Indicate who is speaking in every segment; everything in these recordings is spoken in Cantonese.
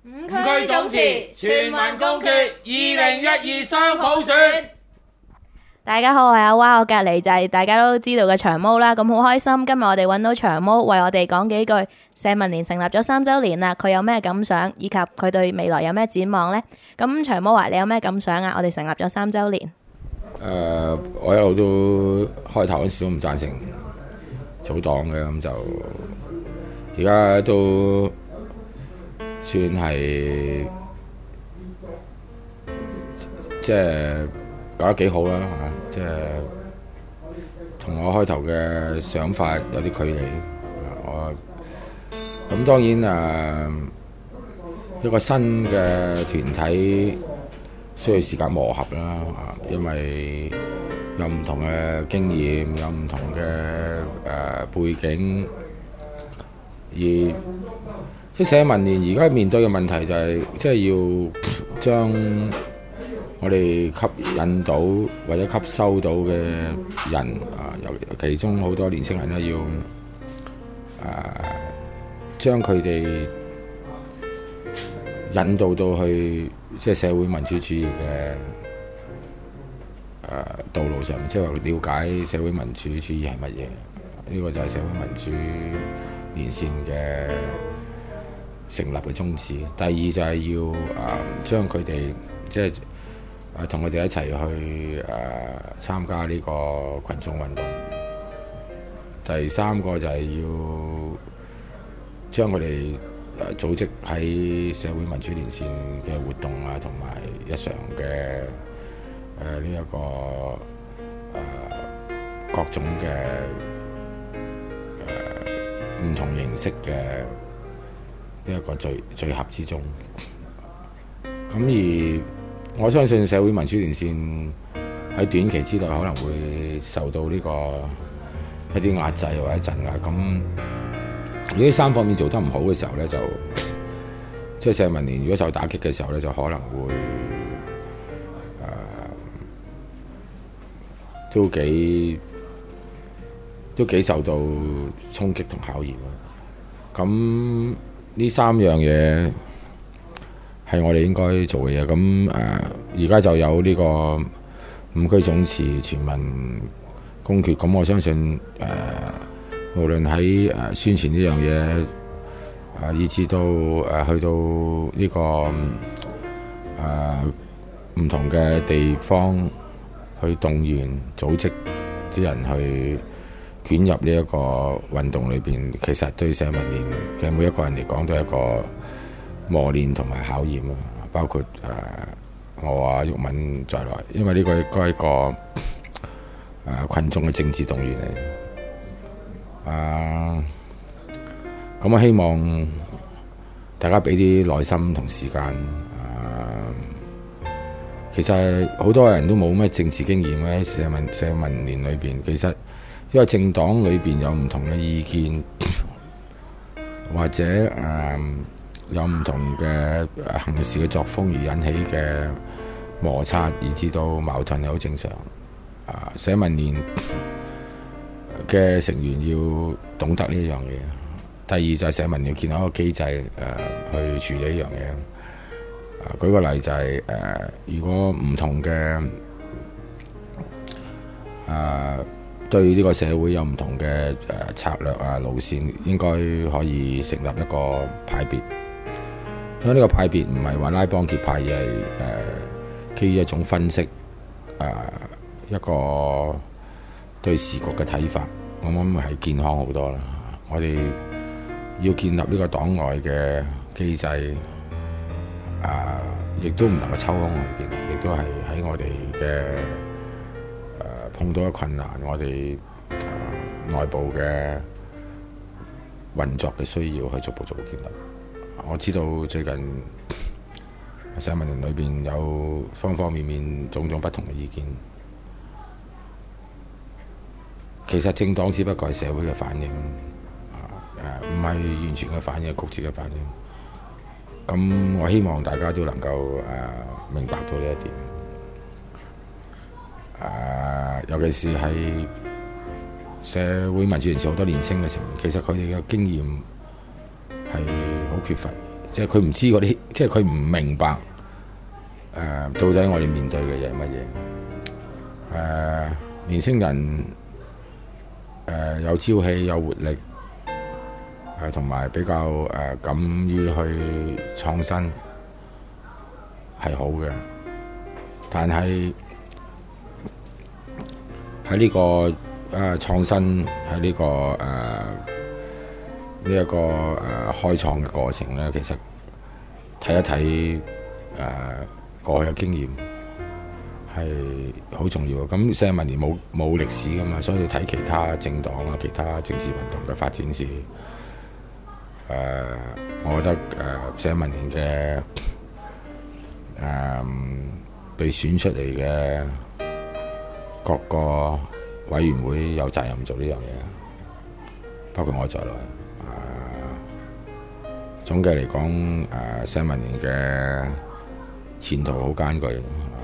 Speaker 1: 五區總辭，全民共決2012雙普選。
Speaker 2: 大家好，我係阿蛙，我隔離就係大家都知道嘅長毛啦。咁好開心，今日我哋揾到長毛為我哋講幾句。社民連成立咗3週年啦，佢有咩感想，以及佢對未來有咩展望呢？咁長毛話你有咩感想啊？我哋成立咗3週年。
Speaker 3: 我一路都開頭嗰時都唔贊成組黨嘅，咁就而家都算係即係搞得幾好啦嚇，即係同我開頭嘅想法有啲距離。咁當然一個新嘅團體需要時間磨合啦，因為有唔同嘅經驗，有唔同嘅背景，而即係社民連而家面對嘅問題就係，即係要將我哋吸引到或者吸收到嘅人尤其中好多年輕人咧，要將佢哋引導到去即係社會民主主義嘅道路上，即係話了解社會民主主義係乜嘢。呢個就係社會民主連線嘅成立嘅宗旨。第二就係要將佢哋即係同佢哋一齊去參加呢個群眾運動。第三個就係要將佢哋組織喺社會民主連線嘅活動同埋日常嘅呢一個各種嘅唔同形式嘅呢一個聚合之中。咁而我相信社會民主連線喺短期之內可能會受到呢個一啲壓制或者鎮壓。咁如果呢3方面做得唔好嘅時候咧，就即係社民連如果受打擊嘅時候咧，就可能會都幾受到衝擊同考驗。咁呢3樣嘢係我哋應該做嘅嘢。咁而家就有呢個5區總辭全民公決。咁我相信無論喺宣傳呢樣嘢，以至到去到呢個唔同嘅地方去動員組織啲人去捲入呢一個運動裏邊，其實對社民連嘅每一個人嚟講都係一個磨練同埋考驗啊！包括我毓民在內，因為呢個應該係一個群眾嘅政治動員嚟。咁我希望大家俾啲耐心同時間。其實好多人都冇咩政治經驗喺社民連裏邊。其實因為政黨裏邊有唔同嘅意見，或者有唔同嘅行事嘅作風而引起嘅摩擦，以至到矛盾係好正常。社民連嘅成員要懂得呢一樣嘢。第二就係社民連要建立一個機制去處理呢樣嘢。舉個例就係如果唔同嘅對呢個社會有唔同嘅策略路線，應該可以成立一個派別。因為呢個派別唔係話拉幫結派，而係基於一種分析，一個對時局嘅睇法，我諗係健康好多啦。我哋要建立呢個黨外嘅機制，亦都唔能夠抽空去建立，亦都係喺我哋嘅碰到嘅困難，我哋內部嘅運作嘅需要去逐步建立。我知道最近社民連裏邊有方方面面種種不同嘅意見。其實政黨只不過係社會嘅反應，唔係完全嘅反應，係局部嘅反應。咁我希望大家都能夠明白到呢一點。尤其是係社會民主連線好多年輕嘅成員，其實佢哋嘅經驗係好缺乏， 即係佢唔知嗰啲，即係佢唔明白到底我哋面對嘅嘢係乜嘢。年輕人有朝氣有活力，同埋比較敢於去創新係好嘅，但係喺呢個創新喺呢個呢一個開創嘅過程咧，其實睇一睇過去嘅經驗係好重要嘅。咁40年冇歷史噶嘛，所以睇其他政黨啊、其他政治運動嘅發展史。我覺得40年嘅被選出嚟嘅各個委員會有責任做呢樣嘢，包括我在內。總嘅嚟講，40年嘅前途好艱巨，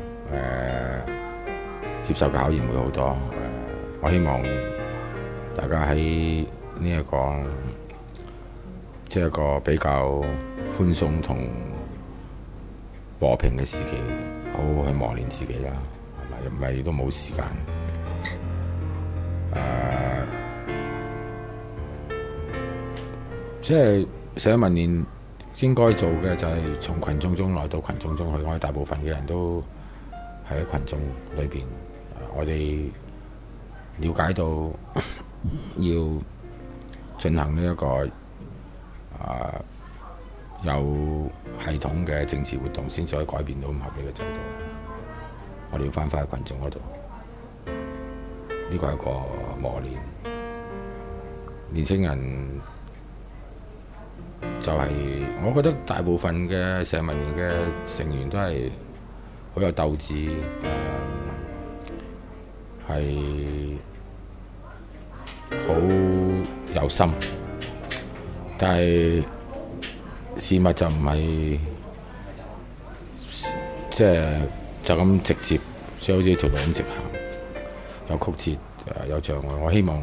Speaker 3: 接受嘅考驗會好多。我希望大家喺呢一個即係一個比較寬鬆同和平嘅時期，好好去磨練自己啦，係咪？唔係都冇時間。即係40年應該做嘅就係從群眾中來到群眾中去。我哋大部分嘅人都係喺群眾裏邊，我哋了解到要進行呢一個有系統嘅政治活動，先至可以改變到咁合理嘅制度。我哋要翻返去群眾嗰度，呢個係一個磨練。年輕人就係、我覺得大部分嘅40年嘅成員都係好有鬥志，係好有心，但係事物就唔係即係就咁直接，即係好似條路咁直行，有曲折，有障礙。我希望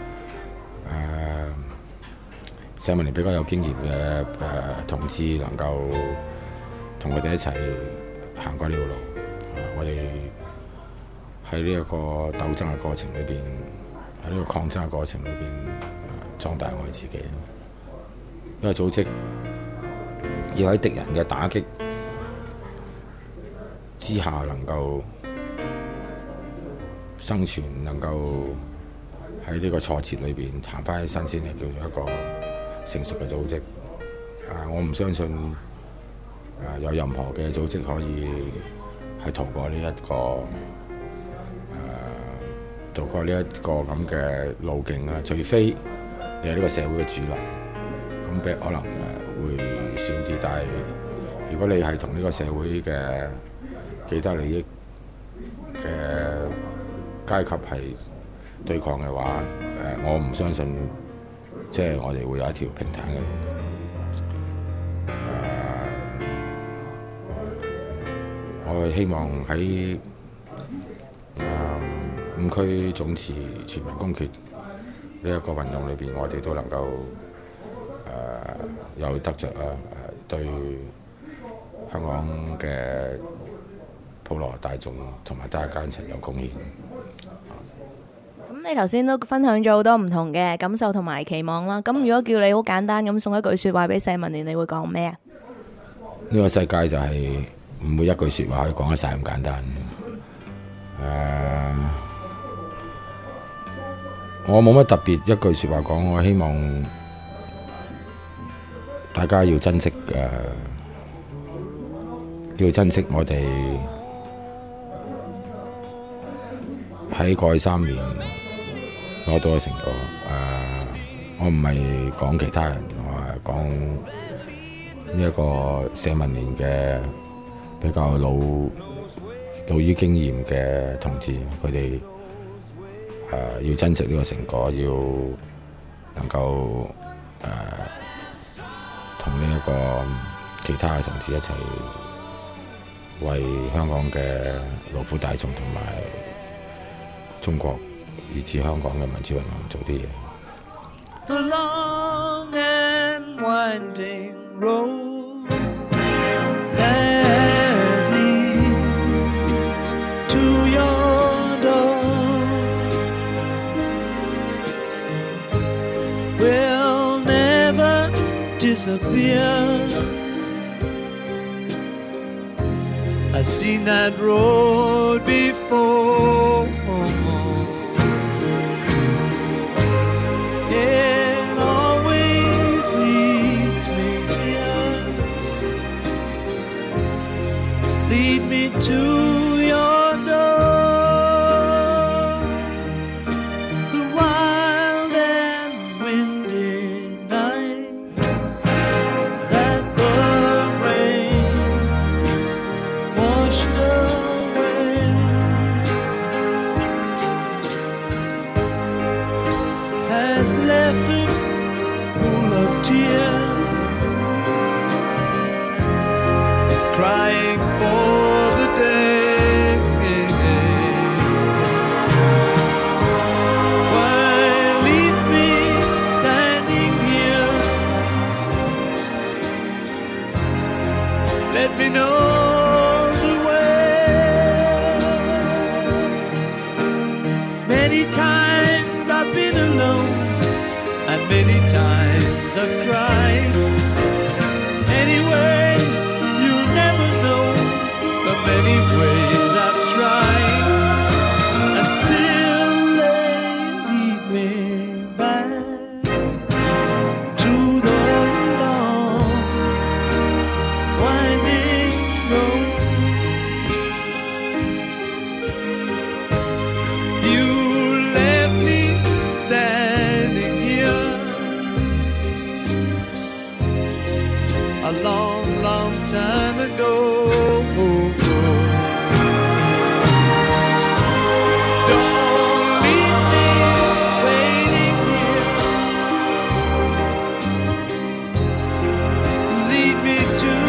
Speaker 3: 40年比較有經驗嘅同志能夠同佢哋一齊行過呢條路。我哋喺呢一個鬥爭嘅過程裏邊，喺呢個抗爭嘅過程裏邊，壯大我哋自己。因為組織要喺敵人嘅打擊之下能夠生存，能夠喺呢個挫折裏邊行翻起身，先係叫做一個成熟嘅組織。我唔相信有任何嘅組織可以係逃過呢一個咁嘅路徑啦，除非你係呢個社會嘅主流，咁可能會少啲。但係如果你係同呢個社會嘅既得利益嘅階級係對抗嘅話，我唔相信即係我哋會有一條平坦嘅路。我希望喺5區總辭全民公決呢一個運動裏邊，我哋都能夠有得着對香港嘅普羅大眾同埋大家一齊有貢獻。
Speaker 2: 咁你頭先都分享咗好多唔同嘅感受同埋期望啦。咁如果叫你好簡單咁送一句説話俾40年，你會講咩啊？
Speaker 3: 呢個世界就係唔會一句説話可以講得晒咁簡單。我冇乜特別一句説話講，我希望大家要珍惜我哋喺過去3年攞到嘅成果。我唔係講其他人，我係講呢一個40年嘅比較老於經驗嘅同志，佢哋要珍惜呢個成果，要能夠同呢一個其他嘅同志一齊為香港嘅勞苦大眾同埋中國以至香港嘅民主運動做啲嘢。
Speaker 1: The long and winding road
Speaker 4: disappear. I've seen that road before. It always leads me here. Lead me to your door. The wild and windy night that the rain washed away has left a pool of tears, crying for the day. Why leave me standing here? Let me know the way. Many times I've been alone, and many times I've cried. Anyway, you'll never know the many ways I've tried, and still they lead me back to the long winding road. You left me standing here a long, long time ago. Don't leave me waiting here. Lead me to